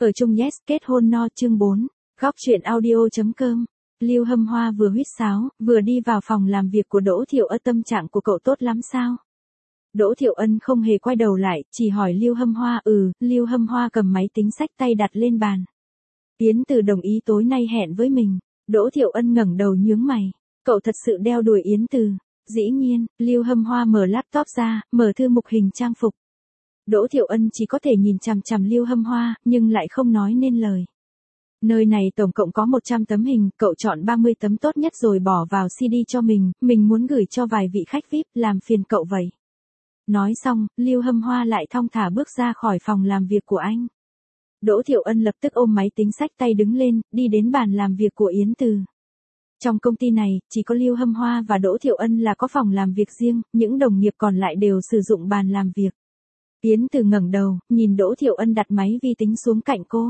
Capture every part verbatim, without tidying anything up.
Ở chung yes, kết hôn no chương bốn. Góc truyện audio.com. Lưu Hâm Hoa vừa huýt sáo, vừa đi vào phòng làm việc của Đỗ Thiệu Ân. Tâm trạng của cậu tốt lắm sao? Đỗ Thiệu Ân không hề quay đầu lại, chỉ hỏi Lưu Hâm Hoa. Ừ, Lưu Hâm Hoa cầm máy tính xách tay đặt lên bàn. Yến Từ đồng ý tối nay hẹn với mình. Đỗ Thiệu Ân ngẩng đầu nhướng mày. Cậu thật sự đeo đuổi Yến Từ? Dĩ nhiên. Lưu Hâm Hoa mở laptop ra, mở thư mục hình trang phục. Đỗ Thiệu Ân chỉ có thể nhìn chằm chằm Lưu Hâm Hoa, nhưng lại không nói nên lời. Nơi này tổng cộng có một trăm tấm hình, cậu chọn ba mươi tấm tốt nhất rồi bỏ vào xê đê cho mình, mình muốn gửi cho vài vị khách vi ai pi, làm phiền cậu vậy. Nói xong, Lưu Hâm Hoa lại thong thả bước ra khỏi phòng làm việc của anh. Đỗ Thiệu Ân lập tức ôm máy tính xách tay đứng lên, đi đến bàn làm việc của Yến Từ. Trong công ty này, chỉ có Lưu Hâm Hoa và Đỗ Thiệu Ân là có phòng làm việc riêng, những đồng nghiệp còn lại đều sử dụng bàn làm việc. Yến Từ ngẩng đầu, nhìn Đỗ Thiệu Ân đặt máy vi tính xuống cạnh cô.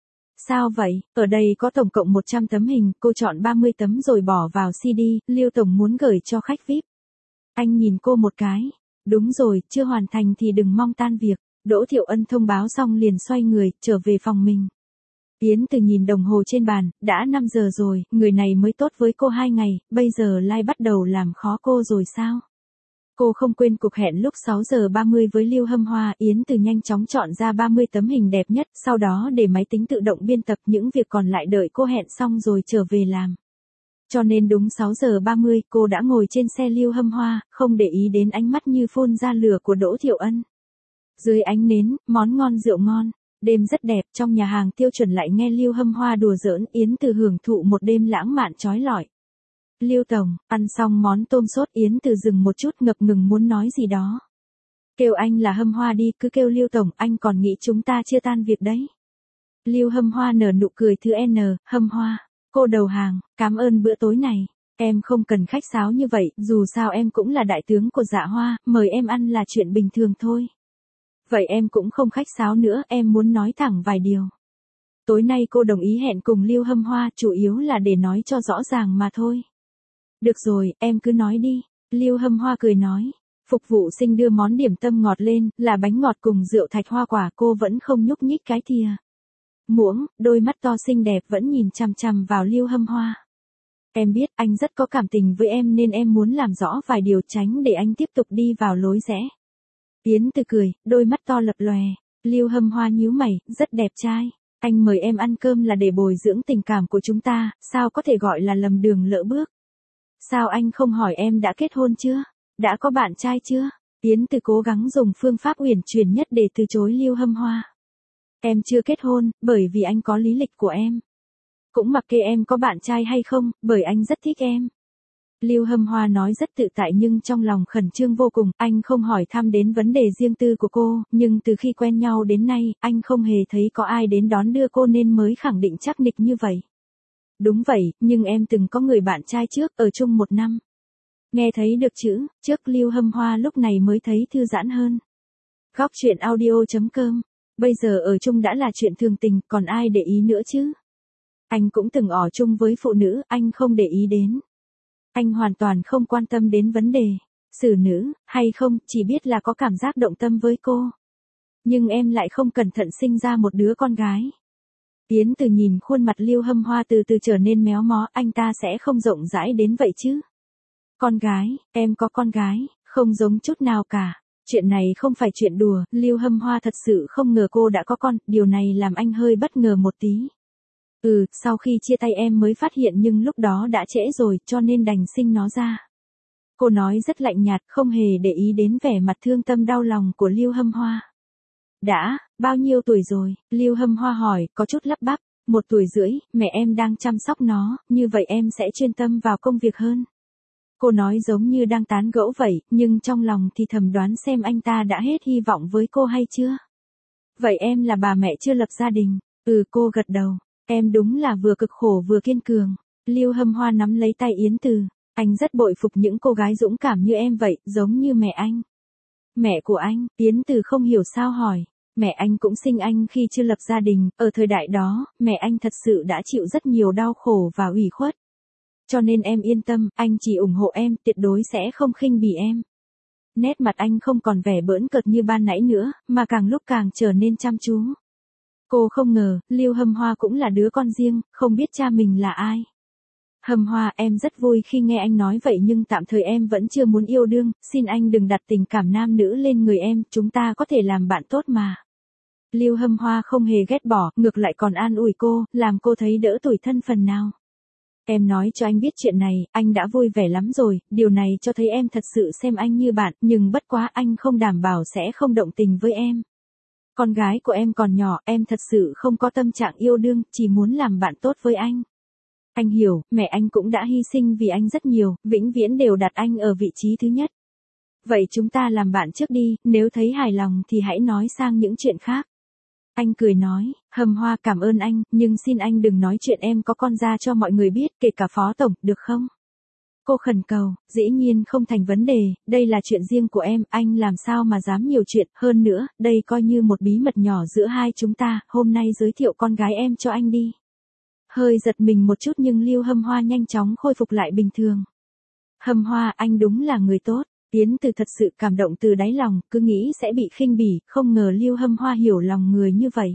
Sao vậy, ở đây có tổng cộng một trăm tấm hình, cô chọn ba mươi tấm rồi bỏ vào xê đê, Lưu Tổng muốn gửi cho khách vi ai pi. Anh nhìn cô một cái. Đúng rồi, chưa hoàn thành thì đừng mong tan việc. Đỗ Thiệu Ân thông báo xong liền xoay người, trở về phòng mình. Yến Từ nhìn đồng hồ trên bàn, đã năm giờ rồi, người này mới tốt với cô hai ngày, bây giờ lại bắt đầu làm khó cô rồi sao? Cô không quên cuộc hẹn lúc sáu giờ ba mươi với Lưu Hâm Hoa. Yến Từ nhanh chóng chọn ra ba mươi tấm hình đẹp nhất, sau đó để máy tính tự động biên tập những việc còn lại, đợi cô hẹn xong rồi trở về làm. Cho nên đúng sáu giờ ba mươi, cô đã ngồi trên xe Lưu Hâm Hoa, không để ý đến ánh mắt như phun ra lửa của Đỗ Thiệu Ân. Dưới ánh nến, món ngon rượu ngon, đêm rất đẹp, trong nhà hàng tiêu chuẩn lại nghe Lưu Hâm Hoa đùa giỡn, Yến Từ hưởng thụ một đêm lãng mạn chói lọi. Lưu Tổng, ăn xong món tôm sốt, Yến Từ dừng một chút, ngập ngừng muốn nói gì đó. Kêu anh là Hâm Hoa đi, cứ kêu Lưu Tổng, anh còn nghĩ chúng ta chưa tan việc đấy. Lưu Hâm Hoa nở nụ cười thứ N, Hâm Hoa, cô đầu hàng, cảm ơn bữa tối này. Em không cần khách sáo như vậy, dù sao em cũng là đại tướng của Dạ Hoa, mời em ăn là chuyện bình thường thôi. Vậy em cũng không khách sáo nữa, em muốn nói thẳng vài điều. Tối nay cô đồng ý hẹn cùng Lưu Hâm Hoa, chủ yếu là để nói cho rõ ràng mà thôi. Được rồi, em cứ nói đi. Lưu Hâm Hoa cười nói. Phục vụ sinh đưa món điểm tâm ngọt lên, là bánh ngọt cùng rượu thạch hoa quả, cô vẫn không nhúc nhích cái thìa. Muỗng, đôi mắt to xinh đẹp vẫn nhìn chằm chằm vào Lưu Hâm Hoa. Em biết anh rất có cảm tình với em nên em muốn làm rõ vài điều, tránh để anh tiếp tục đi vào lối rẽ. Yến Từ cười, đôi mắt to lập lòe. Lưu Hâm Hoa nhíu mày, rất đẹp trai. Anh mời em ăn cơm là để bồi dưỡng tình cảm của chúng ta, sao có thể gọi là lầm đường lỡ bước. Sao anh không hỏi em đã kết hôn chưa? Đã có bạn trai chưa? Yến Từ cố gắng dùng phương pháp uyển chuyển nhất để từ chối Lưu Hâm Hoa. Em chưa kết hôn, bởi vì anh có lý lịch của em. Cũng mặc kệ em có bạn trai hay không, bởi anh rất thích em. Lưu Hâm Hoa nói rất tự tại nhưng trong lòng khẩn trương vô cùng, anh không hỏi thăm đến vấn đề riêng tư của cô, nhưng từ khi quen nhau đến nay, anh không hề thấy có ai đến đón đưa cô nên mới khẳng định chắc nịch như vậy. Đúng vậy, nhưng em từng có người bạn trai trước, ở chung một năm. Nghe thấy được chữ, trước Lưu Hâm Hoa lúc này mới thấy thư giãn hơn. Góc truyện audio.com. Bây giờ ở chung đã là chuyện thường tình, còn ai để ý nữa chứ? Anh cũng từng ở chung với phụ nữ, anh không để ý đến. Anh hoàn toàn không quan tâm đến vấn đề xử nữ, hay không, chỉ biết là có cảm giác động tâm với cô. Nhưng em lại không cẩn thận sinh ra một đứa con gái. Yến Từ nhìn khuôn mặt Lưu Hâm Hoa từ từ trở nên méo mó, anh ta sẽ không rộng rãi đến vậy chứ. Con gái, em có con gái, không giống chút nào cả. Chuyện này không phải chuyện đùa, Lưu Hâm Hoa thật sự không ngờ cô đã có con, điều này làm anh hơi bất ngờ một tí. Ừ, sau khi chia tay em mới phát hiện nhưng lúc đó đã trễ rồi, cho nên đành sinh nó ra. Cô nói rất lạnh nhạt, không hề để ý đến vẻ mặt thương tâm đau lòng của Lưu Hâm Hoa. Đã, bao nhiêu tuổi rồi? Lưu Hâm Hoa hỏi, có chút lắp bắp. Một tuổi rưỡi, mẹ em đang chăm sóc nó, như vậy em sẽ chuyên tâm vào công việc hơn. Cô nói giống như đang tán gẫu vậy, nhưng trong lòng thì thầm đoán xem anh ta đã hết hy vọng với cô hay chưa. Vậy em là bà mẹ chưa lập gia đình? Ừ, cô gật đầu. Em đúng là vừa cực khổ vừa kiên cường. Lưu Hâm Hoa nắm lấy tay Yến Từ. Anh rất bội phục những cô gái dũng cảm như em vậy, giống như mẹ anh. Mẹ của anh, Yến Từ không hiểu sao hỏi. Mẹ anh cũng sinh anh khi chưa lập gia đình, ở thời đại đó, mẹ anh thật sự đã chịu rất nhiều đau khổ và ủy khuất. Cho nên em yên tâm, anh chỉ ủng hộ em, tuyệt đối sẽ không khinh bỉ em. Nét mặt anh không còn vẻ bỡn cợt như ban nãy nữa, mà càng lúc càng trở nên chăm chú. Cô không ngờ, Lưu Hâm Hoa cũng là đứa con riêng, không biết cha mình là ai. Hâm Hoa, em rất vui khi nghe anh nói vậy nhưng tạm thời em vẫn chưa muốn yêu đương, xin anh đừng đặt tình cảm nam nữ lên người em, chúng ta có thể làm bạn tốt mà. Lưu Hâm Hoa không hề ghét bỏ, ngược lại còn an ủi cô, làm cô thấy đỡ tủi thân phần nào. Em nói cho anh biết chuyện này, anh đã vui vẻ lắm rồi, điều này cho thấy em thật sự xem anh như bạn, nhưng bất quá anh không đảm bảo sẽ không động tình với em. Con gái của em còn nhỏ, em thật sự không có tâm trạng yêu đương, chỉ muốn làm bạn tốt với anh. Anh hiểu, mẹ anh cũng đã hy sinh vì anh rất nhiều, vĩnh viễn đều đặt anh ở vị trí thứ nhất. Vậy chúng ta làm bạn trước đi, nếu thấy hài lòng thì hãy nói sang những chuyện khác. Anh cười nói, Hâm Hoa cảm ơn anh, nhưng xin anh đừng nói chuyện em có con ra cho mọi người biết, kể cả phó tổng, được không? Cô khẩn cầu, dĩ nhiên không thành vấn đề, đây là chuyện riêng của em, anh làm sao mà dám nhiều chuyện, hơn nữa, đây coi như một bí mật nhỏ giữa hai chúng ta, hôm nay giới thiệu con gái em cho anh đi. Hơi giật mình một chút nhưng Lưu Hâm Hoa nhanh chóng khôi phục lại bình thường. Hâm Hoa, anh đúng là người tốt. Yến Từ thật sự cảm động từ đáy lòng, cứ nghĩ sẽ bị khinh bỉ, không ngờ Lưu Hâm Hoa hiểu lòng người như vậy.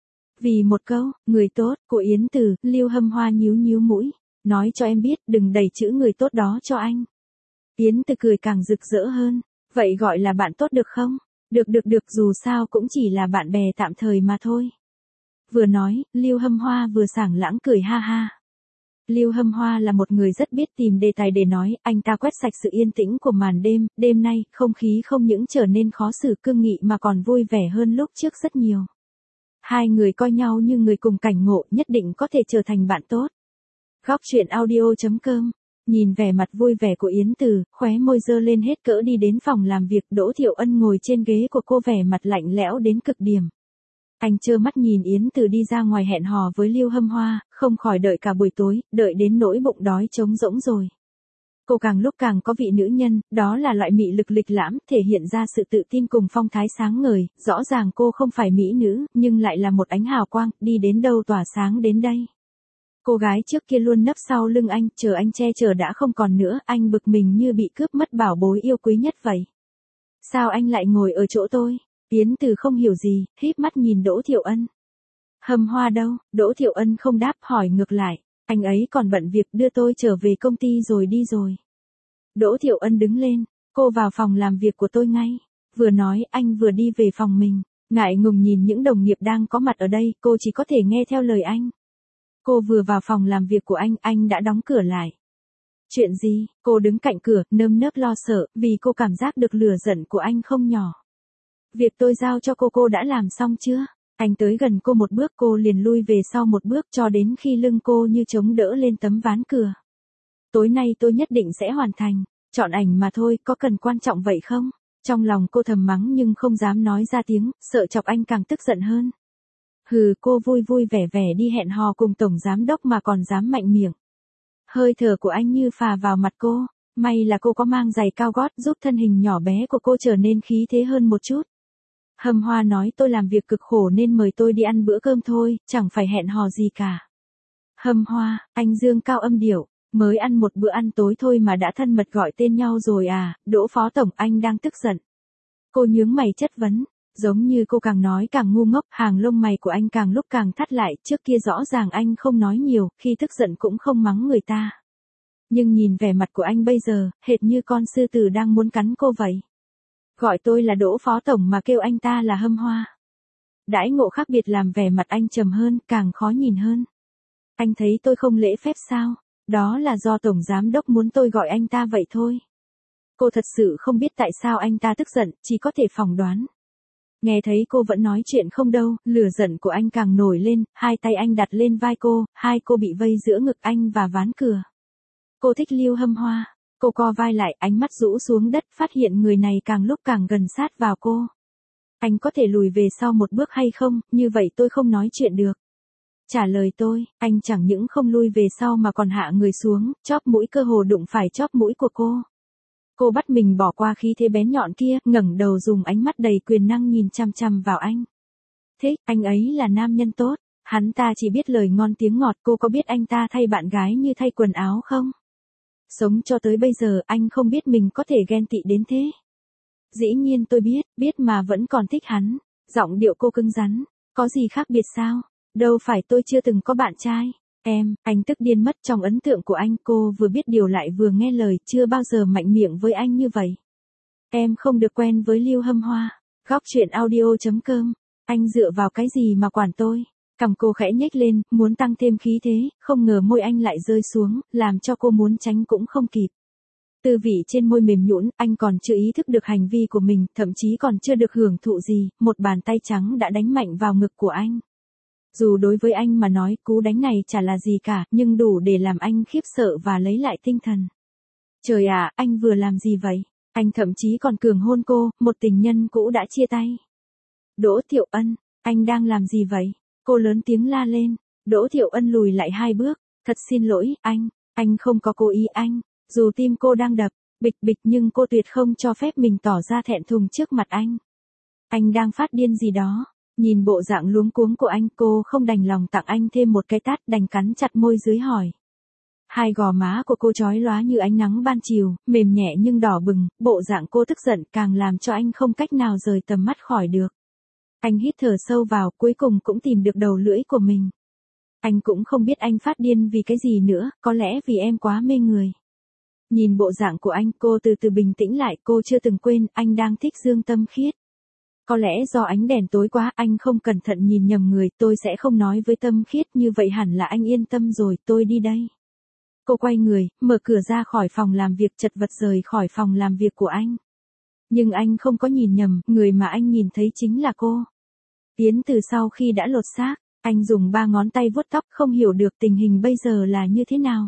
Vì một câu, người tốt, của Yến Từ, Lưu Hâm Hoa nhíu nhíu mũi, nói cho em biết, đừng đẩy chữ người tốt đó cho anh. Yến Từ cười càng rực rỡ hơn, vậy gọi là bạn tốt được không? Được được được, dù sao cũng chỉ là bạn bè tạm thời mà thôi. Vừa nói, Lưu Hâm Hoa vừa sảng lãng cười ha ha. Lưu Hâm Hoa là một người rất biết tìm đề tài để nói, anh ta quét sạch sự yên tĩnh của màn đêm, đêm nay, không khí không những trở nên khó xử cương nghị mà còn vui vẻ hơn lúc trước rất nhiều. Hai người coi nhau như người cùng cảnh ngộ, nhất định có thể trở thành bạn tốt. Góc truyện audio chấm com. Nhìn vẻ mặt vui vẻ của Yến Từ, khóe môi dơ lên hết cỡ đi đến phòng làm việc, Đỗ Thiệu Ân ngồi trên ghế của cô vẻ mặt lạnh lẽo đến cực điểm. Anh trơ mắt nhìn Yến Từ đi ra ngoài hẹn hò với Lưu Hâm Hoa, không khỏi đợi cả buổi tối, đợi đến nỗi bụng đói trống rỗng rồi. Cô càng lúc càng có vị nữ nhân, đó là loại mị lực lịch lãm, thể hiện ra sự tự tin cùng phong thái sáng ngời, rõ ràng cô không phải mỹ nữ, nhưng lại là một ánh hào quang, đi đến đâu tỏa sáng đến đây. Cô gái trước kia luôn nấp sau lưng anh, chờ anh che chở đã không còn nữa, anh bực mình như bị cướp mất bảo bối yêu quý nhất vậy. Sao anh lại ngồi ở chỗ tôi? Yến Từ không hiểu gì, híp mắt nhìn Đỗ Thiệu Ân. Hâm Hoa đâu? Đỗ Thiệu Ân không đáp, hỏi ngược lại, anh ấy còn bận việc đưa tôi trở về công ty rồi đi rồi. Đỗ Thiệu Ân đứng lên, cô vào phòng làm việc của tôi ngay. Vừa nói anh vừa đi về phòng mình, ngại ngùng nhìn những đồng nghiệp đang có mặt ở đây, cô chỉ có thể nghe theo lời anh. Cô vừa vào phòng làm việc của anh, anh đã đóng cửa lại. Chuyện gì? Cô đứng cạnh cửa, nơm nớp lo sợ, vì cô cảm giác được lửa giận của anh không nhỏ. Việc tôi giao cho cô cô đã làm xong chưa? Anh tới gần cô một bước, cô liền lui về sau một bước cho đến khi lưng cô như chống đỡ lên tấm ván cửa. Tối nay tôi nhất định sẽ hoàn thành, chọn ảnh mà thôi, có cần quan trọng vậy không? Trong lòng cô thầm mắng nhưng không dám nói ra tiếng, sợ chọc anh càng tức giận hơn. Hừ, cô vui vui vẻ vẻ đi hẹn hò cùng tổng giám đốc mà còn dám mạnh miệng. Hơi thở của anh như phà vào mặt cô, may là cô có mang giày cao gót giúp thân hình nhỏ bé của cô trở nên khí thế hơn một chút. Hâm Hoa nói tôi làm việc cực khổ nên mời tôi đi ăn bữa cơm thôi, chẳng phải hẹn hò gì cả. Hâm Hoa, anh dương cao âm điệu, mới ăn một bữa ăn tối thôi mà đã thân mật gọi tên nhau rồi à? Đỗ phó tổng, anh đang tức giận. Cô nhướng mày chất vấn, giống như cô càng nói càng ngu ngốc, hàng lông mày của anh càng lúc càng thắt lại, trước kia rõ ràng anh không nói nhiều, khi tức giận cũng không mắng người ta. Nhưng nhìn vẻ mặt của anh bây giờ, hệt như con sư tử đang muốn cắn cô vậy. Gọi tôi là Đỗ phó tổng mà kêu anh ta là Hâm Hoa. Đãi ngộ khác biệt làm vẻ mặt anh trầm hơn, càng khó nhìn hơn. Anh thấy tôi không lễ phép sao? Đó là do tổng giám đốc muốn tôi gọi anh ta vậy thôi. Cô thật sự không biết tại sao anh ta tức giận, chỉ có thể phỏng đoán. Nghe thấy cô vẫn nói chuyện không đâu, lửa giận của anh càng nổi lên, hai tay anh đặt lên vai cô, hai cô bị vây giữa ngực anh và ván cửa. Cô thích Lưu Hâm Hoa. Cô co vai lại, ánh mắt rũ xuống đất, phát hiện người này càng lúc càng gần sát vào cô. Anh có thể lùi về sau một bước hay không, như vậy tôi không nói chuyện được. Trả lời tôi, anh chẳng những không lui về sau mà còn hạ người xuống, chóp mũi cơ hồ đụng phải chóp mũi của cô. Cô bắt mình bỏ qua khí thế bén nhọn kia, ngẩng đầu dùng ánh mắt đầy quyền năng nhìn chăm chăm vào anh. Thích, anh ấy là nam nhân tốt, hắn ta chỉ biết lời ngon tiếng ngọt, cô có biết anh ta thay bạn gái như thay quần áo không? Sống cho tới bây giờ anh không biết mình có thể ghen tị đến thế. Dĩ nhiên tôi biết, biết mà vẫn còn thích hắn. Giọng điệu cô cứng rắn. Có gì khác biệt sao? Đâu phải tôi chưa từng có bạn trai. Em, anh tức điên mất trong ấn tượng của anh. Cô vừa biết điều lại vừa nghe lời, chưa bao giờ mạnh miệng với anh như vậy. Em không được quen với Lưu Hâm Hoa. Góc truyện audio chấm com. Anh dựa vào cái gì mà quản tôi? Cằm cô khẽ nhếch lên, muốn tăng thêm khí thế, không ngờ môi anh lại rơi xuống, làm cho cô muốn tránh cũng không kịp. Tư vị trên môi mềm nhũn, anh còn chưa ý thức được hành vi của mình, thậm chí còn chưa được hưởng thụ gì, một bàn tay trắng đã đánh mạnh vào ngực của anh. Dù đối với anh mà nói cú đánh này chả là gì cả, nhưng đủ để làm anh khiếp sợ và lấy lại tinh thần. Trời ạ, anh vừa làm gì vậy? Anh thậm chí còn cường hôn cô, một tình nhân cũ đã chia tay. Đỗ Thiệu Ân, anh đang làm gì vậy? Cô lớn tiếng la lên. Đỗ Thiệu Ân lùi lại hai bước. Thật xin lỗi, anh, anh không có cố ý anh. Dù tim cô đang đập, bịch bịch nhưng cô tuyệt không cho phép mình tỏ ra thẹn thùng trước mặt anh. Anh đang phát điên gì đó. Nhìn bộ dạng luống cuống của anh, cô không đành lòng tặng anh thêm một cái tát, đành cắn chặt môi dưới hỏi. Hai gò má của cô chói lóa như ánh nắng ban chiều, mềm nhẹ nhưng đỏ bừng, bộ dạng cô tức giận càng làm cho anh không cách nào rời tầm mắt khỏi được. Anh hít thở sâu vào, cuối cùng cũng tìm được đầu lưỡi của mình. Anh cũng không biết anh phát điên vì cái gì nữa, có lẽ vì em quá mê người. Nhìn bộ dạng của anh, cô từ từ bình tĩnh lại, cô chưa từng quên, anh đang thích Dương Tâm Khiết. Có lẽ do ánh đèn tối quá, anh không cẩn thận nhìn nhầm người, tôi sẽ không nói với Tâm Khiết, như vậy hẳn là anh yên tâm rồi, tôi đi đây. Cô quay người, mở cửa ra khỏi phòng làm việc, chật vật rời khỏi phòng làm việc của anh. Nhưng anh không có nhìn nhầm, người mà anh nhìn thấy chính là cô. Tiến Từ sau khi đã lột xác, anh dùng ba ngón tay vuốt tóc, không hiểu được tình hình bây giờ là như thế nào.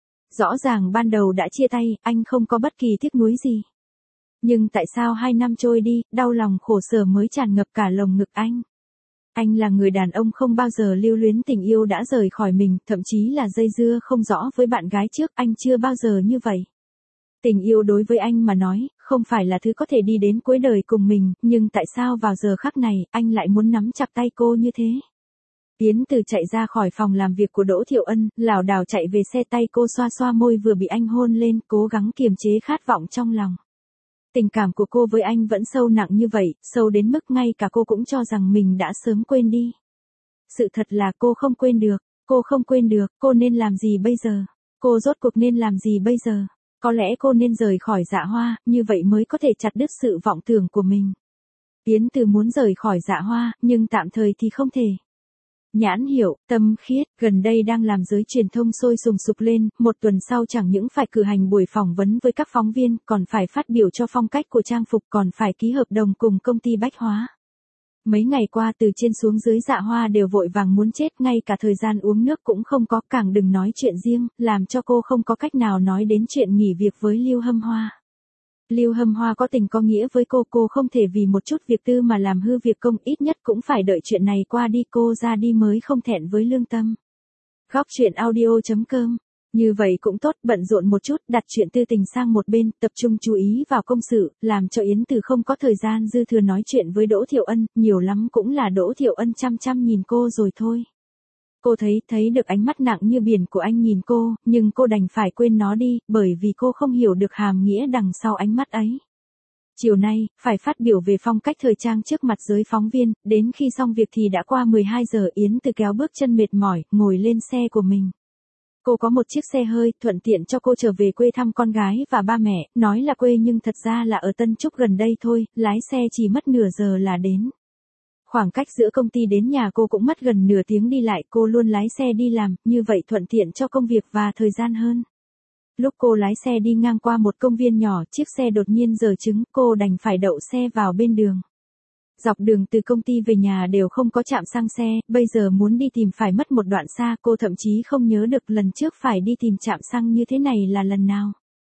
Rõ ràng ban đầu đã chia tay, anh không có bất kỳ tiếc nuối gì. Nhưng tại sao hai năm trôi đi, đau lòng khổ sở mới tràn ngập cả lồng ngực anh. Anh là người đàn ông không bao giờ lưu luyến tình yêu đã rời khỏi mình, thậm chí là dây dưa không rõ với bạn gái trước, anh chưa bao giờ như vậy. Tình yêu đối với anh mà nói, không phải là thứ có thể đi đến cuối đời cùng mình, nhưng tại sao vào giờ khắc này, anh lại muốn nắm chặt tay cô như thế? Tiến Từ chạy ra khỏi phòng làm việc của Đỗ Thiệu Ân, lảo đảo chạy về xe, tay cô xoa xoa môi vừa bị anh hôn lên, cố gắng kiềm chế khát vọng trong lòng. Tình cảm của cô với anh vẫn sâu nặng như vậy, sâu đến mức ngay cả cô cũng cho rằng mình đã sớm quên đi. Sự thật là cô không quên được, cô không quên được, cô nên làm gì bây giờ? Cô rốt cuộc nên làm gì bây giờ? Có lẽ cô nên rời khỏi Dạ Hoa, như vậy mới có thể chặt đứt sự vọng tưởng của mình. Tiến Từ muốn rời khỏi Dạ Hoa, nhưng tạm thời thì không thể. Nhãn hiệu, Tâm Khiết, gần đây đang làm giới truyền thông sôi sùng sục lên, một tuần sau chẳng những phải cử hành buổi phỏng vấn với các phóng viên, còn phải phát biểu cho phong cách của trang phục, còn phải ký hợp đồng cùng công ty bách hóa. Mấy ngày qua từ trên xuống dưới Dạ Hoa đều vội vàng muốn chết, ngay cả thời gian uống nước cũng không có, càng đừng nói chuyện riêng, làm cho cô không có cách nào nói đến chuyện nghỉ việc với Lưu Hâm Hoa. Lưu Hâm Hoa có tình có nghĩa với cô, cô không thể vì một chút việc tư mà làm hư việc công, ít nhất cũng phải đợi chuyện này qua đi cô ra đi mới không thẹn với lương tâm. Góc truyện audio chấm com. Như vậy cũng tốt, bận rộn một chút, đặt chuyện tư tình sang một bên, tập trung chú ý vào công sự, làm cho Yến Từ không có thời gian dư thừa nói chuyện với Đỗ Thiệu Ân, nhiều lắm cũng là Đỗ Thiệu Ân chăm chăm nhìn cô rồi thôi. Cô thấy, thấy được ánh mắt nặng như biển của anh nhìn cô, nhưng cô đành phải quên nó đi, bởi vì cô không hiểu được hàm nghĩa đằng sau ánh mắt ấy. Chiều nay, phải phát biểu về phong cách thời trang trước mặt giới phóng viên, đến khi xong việc thì đã qua mười hai giờ, Yến Từ kéo bước chân mệt mỏi, ngồi lên xe của mình. Cô có một chiếc xe hơi, thuận tiện cho cô trở về quê thăm con gái và ba mẹ, nói là quê nhưng thật ra là ở Tân Trúc gần đây thôi, lái xe chỉ mất nửa giờ là đến. Khoảng cách giữa công ty đến nhà cô cũng mất gần nửa tiếng đi lại, cô luôn lái xe đi làm, như vậy thuận tiện cho công việc và thời gian hơn. Lúc cô lái xe đi ngang qua một công viên nhỏ, chiếc xe đột nhiên giở trứng, cô đành phải đậu xe vào bên đường. Dọc đường từ công ty về nhà đều không có trạm xăng xe, bây giờ muốn đi tìm phải mất một đoạn xa, cô thậm chí không nhớ được lần trước phải đi tìm trạm xăng như thế này là lần nào.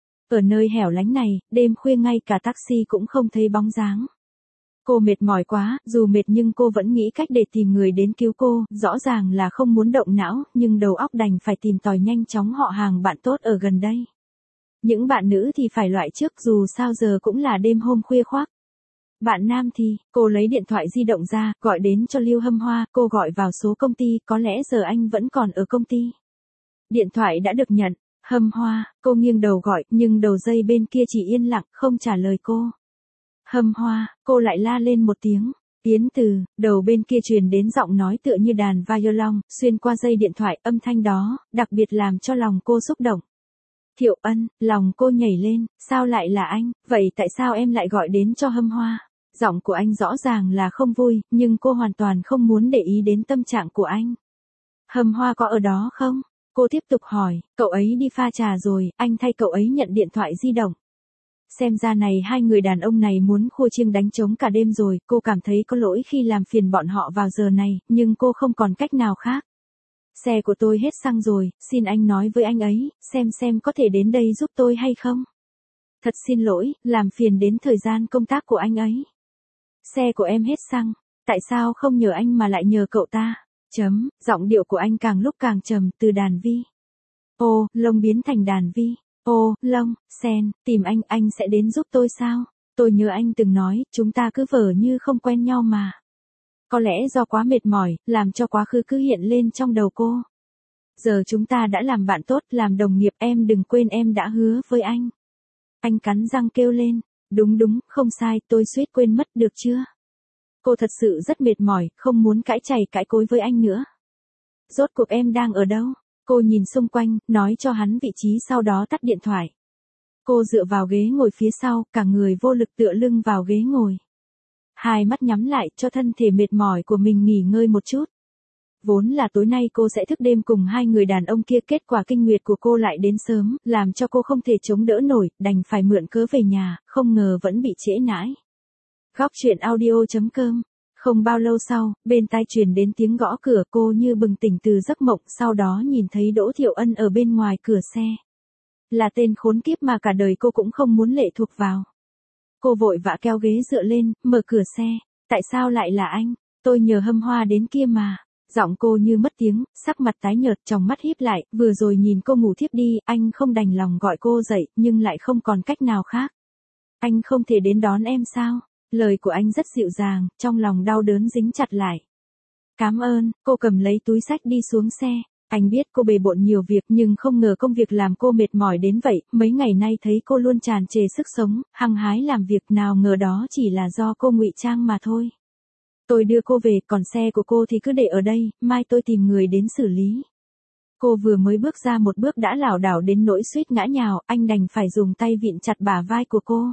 Ở nơi hẻo lánh này, đêm khuya ngay cả taxi cũng không thấy bóng dáng. Cô mệt mỏi quá, dù mệt nhưng cô vẫn nghĩ cách để tìm người đến cứu cô, rõ ràng là không muốn động não, nhưng đầu óc đành phải tìm tòi nhanh chóng họ hàng bạn tốt ở gần đây. Những bạn nữ thì phải loại trước, dù sao giờ cũng là đêm hôm khuya khoác. Bạn nam thì, cô lấy điện thoại di động ra, gọi đến cho Lưu Hâm Hoa, cô gọi vào số công ty, có lẽ giờ anh vẫn còn ở công ty. Điện thoại đã được nhận, Hâm Hoa, cô nghiêng đầu gọi, nhưng đầu dây bên kia chỉ yên lặng, không trả lời cô. Hâm Hoa, cô lại la lên một tiếng. Yến Từ, đầu bên kia truyền đến giọng nói tựa như đàn violon, xuyên qua dây điện thoại, âm thanh đó, đặc biệt làm cho lòng cô xúc động. Thiệu Ân, lòng cô nhảy lên, sao lại là anh, vậy tại sao em lại gọi đến cho Hâm Hoa? Giọng của anh rõ ràng là không vui, nhưng cô hoàn toàn không muốn để ý đến tâm trạng của anh. Hâm Hoa có ở đó không? Cô tiếp tục hỏi, cậu ấy đi pha trà rồi, anh thay cậu ấy nhận điện thoại di động. Xem ra này hai người đàn ông này muốn khua chiêng đánh trống cả đêm rồi, cô cảm thấy có lỗi khi làm phiền bọn họ vào giờ này, nhưng cô không còn cách nào khác. Xe của tôi hết xăng rồi, xin anh nói với anh ấy, xem xem có thể đến đây giúp tôi hay không. Thật xin lỗi, làm phiền đến thời gian công tác của anh ấy. Xe của em hết xăng, tại sao không nhờ anh mà lại nhờ cậu ta? Chấm, giọng điệu của anh càng lúc càng trầm, từ đàn vi. Ô, lông biến thành đàn vi. Ô, lông, sen, tìm anh, anh sẽ đến giúp tôi sao? Tôi nhớ anh từng nói, chúng ta cứ vờ như không quen nhau mà. Có lẽ do quá mệt mỏi, làm cho quá khứ cứ hiện lên trong đầu cô. Giờ chúng ta đã làm bạn tốt, làm đồng nghiệp, em đừng quên em đã hứa với anh. Anh cắn răng kêu lên, đúng đúng, không sai, tôi suýt quên mất, được chưa? Cô thật sự rất mệt mỏi, không muốn cãi chày cãi cối với anh nữa. Rốt cuộc em đang ở đâu? Cô nhìn xung quanh, nói cho hắn vị trí, sau đó tắt điện thoại. Cô dựa vào ghế ngồi phía sau, cả người vô lực tựa lưng vào ghế ngồi. Hai mắt nhắm lại cho thân thể mệt mỏi của mình nghỉ ngơi một chút. Vốn là tối nay cô sẽ thức đêm cùng hai người đàn ông kia, kết quả kinh nguyệt của cô lại đến sớm, làm cho cô không thể chống đỡ nổi, đành phải mượn cớ về nhà, không ngờ vẫn bị trễ nãi. Góc truyện audio chấm com. Không bao lâu sau, bên tai truyền đến tiếng gõ cửa, cô như bừng tỉnh từ giấc mộng, sau đó nhìn thấy Đỗ Thiệu Ân ở bên ngoài cửa xe. Là tên khốn kiếp mà cả đời cô cũng không muốn lệ thuộc vào. Cô vội vã kéo ghế dựa lên, mở cửa xe. Tại sao lại là anh? Tôi nhờ Hâm Hoa đến kia mà. Giọng cô như mất tiếng, sắc mặt tái nhợt, tròng mắt híp lại, vừa rồi nhìn cô ngủ thiếp đi, anh không đành lòng gọi cô dậy, nhưng lại không còn cách nào khác. Anh không thể đến đón em sao? Lời của anh rất dịu dàng, trong lòng đau đớn dính chặt lại. Cảm ơn, cô cầm lấy túi xách đi xuống xe. Anh biết cô bề bộn nhiều việc, nhưng không ngờ công việc làm cô mệt mỏi đến vậy, mấy ngày nay thấy cô luôn tràn trề sức sống, hăng hái làm việc, nào ngờ đó chỉ là do cô ngụy trang mà thôi. Tôi đưa cô về, còn xe của cô thì cứ để ở đây, mai tôi tìm người đến xử lý. Cô vừa mới bước ra một bước đã lảo đảo đến nỗi suýt ngã nhào, anh đành phải dùng tay vịn chặt bả vai của cô.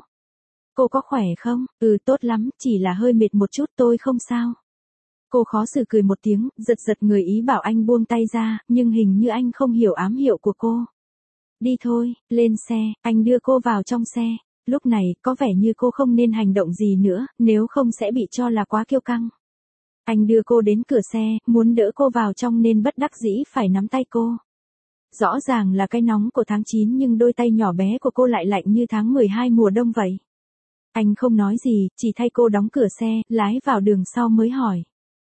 Cô có khỏe không? Ừ, tốt lắm, chỉ là hơi mệt một chút, tôi không sao. Cô khó xử cười một tiếng, giật giật người ý bảo anh buông tay ra, nhưng hình như anh không hiểu ám hiệu của cô. Đi thôi, lên xe, anh đưa cô vào trong xe. Lúc này, có vẻ như cô không nên hành động gì nữa, nếu không sẽ bị cho là quá kiêu căng. Anh đưa cô đến cửa xe, muốn đỡ cô vào trong nên bất đắc dĩ phải nắm tay cô. Rõ ràng là cái nóng của tháng chín nhưng đôi tay nhỏ bé của cô lại lạnh như tháng mười hai mùa đông vậy. Anh không nói gì, chỉ thay cô đóng cửa xe, lái vào đường sau mới hỏi.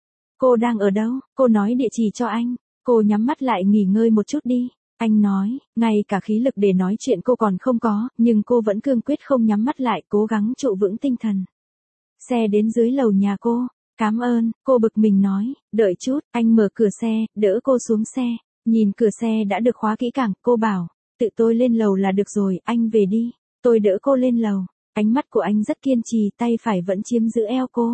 Cô đang ở đâu? Cô nói địa chỉ cho anh. Cô nhắm mắt lại nghỉ ngơi một chút đi. Anh nói, ngay cả khí lực để nói chuyện cô còn không có, nhưng cô vẫn cương quyết không nhắm mắt lại, cố gắng trụ vững tinh thần. Xe đến dưới lầu nhà cô. Cảm ơn, cô bực mình nói, đợi chút, anh mở cửa xe, đỡ cô xuống xe. Nhìn cửa xe đã được khóa kỹ càng, cô bảo, tự tôi lên lầu là được rồi, anh về đi. Tôi đỡ cô lên lầu. Ánh mắt của anh rất kiên trì, tay phải vẫn chiếm giữ eo cô.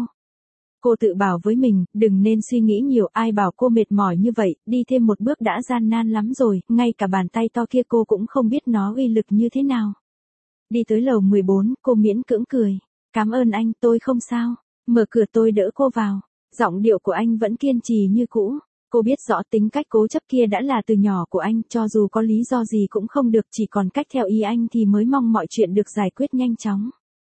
Cô tự bảo với mình, đừng nên suy nghĩ nhiều, ai bảo cô mệt mỏi như vậy, đi thêm một bước đã gian nan lắm rồi, ngay cả bàn tay to kia cô cũng không biết nó uy lực như thế nào. Đi tới lầu mười bốn, cô miễn cưỡng cười. Cảm ơn anh, tôi không sao. Mở cửa tôi đỡ cô vào. Giọng điệu của anh vẫn kiên trì như cũ. Cô biết rõ tính cách cố chấp kia đã là từ nhỏ của anh, cho dù có lý do gì cũng không được, chỉ còn cách theo ý anh thì mới mong mọi chuyện được giải quyết nhanh chóng.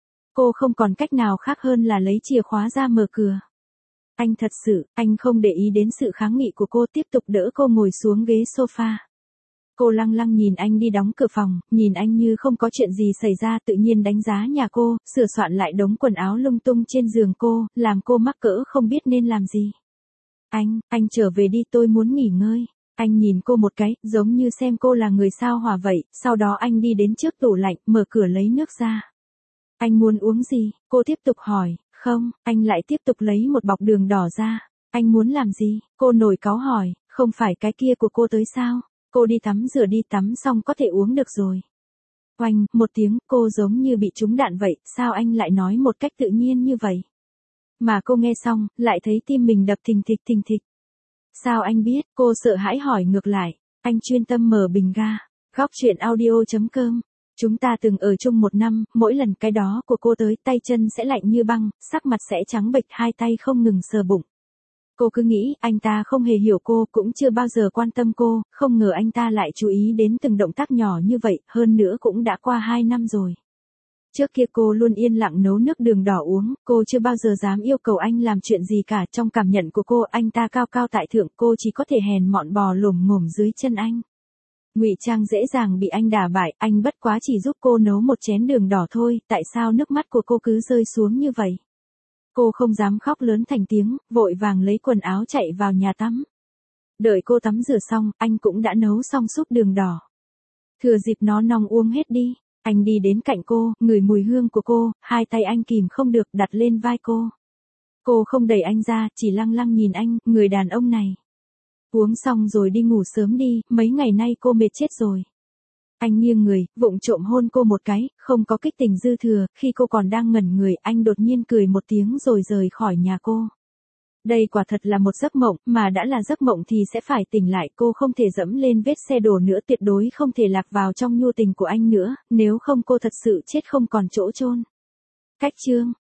Cô không còn cách nào khác hơn là lấy chìa khóa ra mở cửa. Anh thật sự, anh không để ý đến sự kháng nghị của cô, tiếp tục đỡ cô ngồi xuống ghế sofa. Cô lăng lăng nhìn anh đi đóng cửa phòng, nhìn anh như không có chuyện gì xảy ra, tự nhiên đánh giá nhà cô, sửa soạn lại đống quần áo lung tung trên giường cô, làm cô mắc cỡ không biết nên làm gì. Anh, anh trở về đi, tôi muốn nghỉ ngơi. Anh nhìn cô một cái, giống như xem cô là người sao hỏa vậy, sau đó anh đi đến trước tủ lạnh, mở cửa lấy nước ra. Anh muốn uống gì? Cô tiếp tục hỏi. Không, anh lại tiếp tục lấy một bọc đường đỏ ra. Anh muốn làm gì? Cô nổi cáu hỏi, không phải cái kia của cô tới sao? Cô đi tắm rửa đi, tắm xong có thể uống được rồi. Oanh, một tiếng, cô giống như bị trúng đạn vậy, sao anh lại nói một cách tự nhiên như vậy? Mà cô nghe xong, lại thấy tim mình đập thình thịch thình thịch. Sao anh biết? Cô sợ hãi hỏi ngược lại. Anh chuyên tâm mở bình ga. Góc chuyện audio chấm com. Chúng ta từng ở chung một năm, mỗi lần cái đó của cô tới, tay chân sẽ lạnh như băng, sắc mặt sẽ trắng bệch, hai tay không ngừng sờ bụng. Cô cứ nghĩ, anh ta không hề hiểu cô, cũng chưa bao giờ quan tâm cô, không ngờ anh ta lại chú ý đến từng động tác nhỏ như vậy, hơn nữa cũng đã qua hai năm rồi. Trước kia cô luôn yên lặng nấu nước đường đỏ uống, cô chưa bao giờ dám yêu cầu anh làm chuyện gì cả. Trong cảm nhận của cô, anh ta cao cao tại thượng, cô chỉ có thể hèn mọn bò lồm ngồm dưới chân anh. Ngụy trang dễ dàng bị anh đả bại, anh bất quá chỉ giúp cô nấu một chén đường đỏ thôi, tại sao nước mắt của cô cứ rơi xuống như vậy? Cô không dám khóc lớn thành tiếng, vội vàng lấy quần áo chạy vào nhà tắm. Đợi cô tắm rửa xong, anh cũng đã nấu xong súp đường đỏ. Thừa dịp nó nóng uống hết đi. Anh đi đến cạnh cô, ngửi mùi hương của cô, hai tay anh kìm không được đặt lên vai cô. Cô không đẩy anh ra, chỉ lăng lăng nhìn anh, người đàn ông này. Uống xong rồi đi ngủ sớm đi, mấy ngày nay cô mệt chết rồi. Anh nghiêng người, vụng trộm hôn cô một cái, không có kích tình dư thừa, khi cô còn đang ngẩn người, anh đột nhiên cười một tiếng rồi rời khỏi nhà cô. Đây quả thật là một giấc mộng, mà đã là giấc mộng thì sẽ phải tỉnh lại, cô không thể dẫm lên vết xe đổ nữa, tuyệt đối không thể lạc vào trong nhu tình của anh nữa, nếu không cô thật sự chết không còn chỗ chôn. Cách chương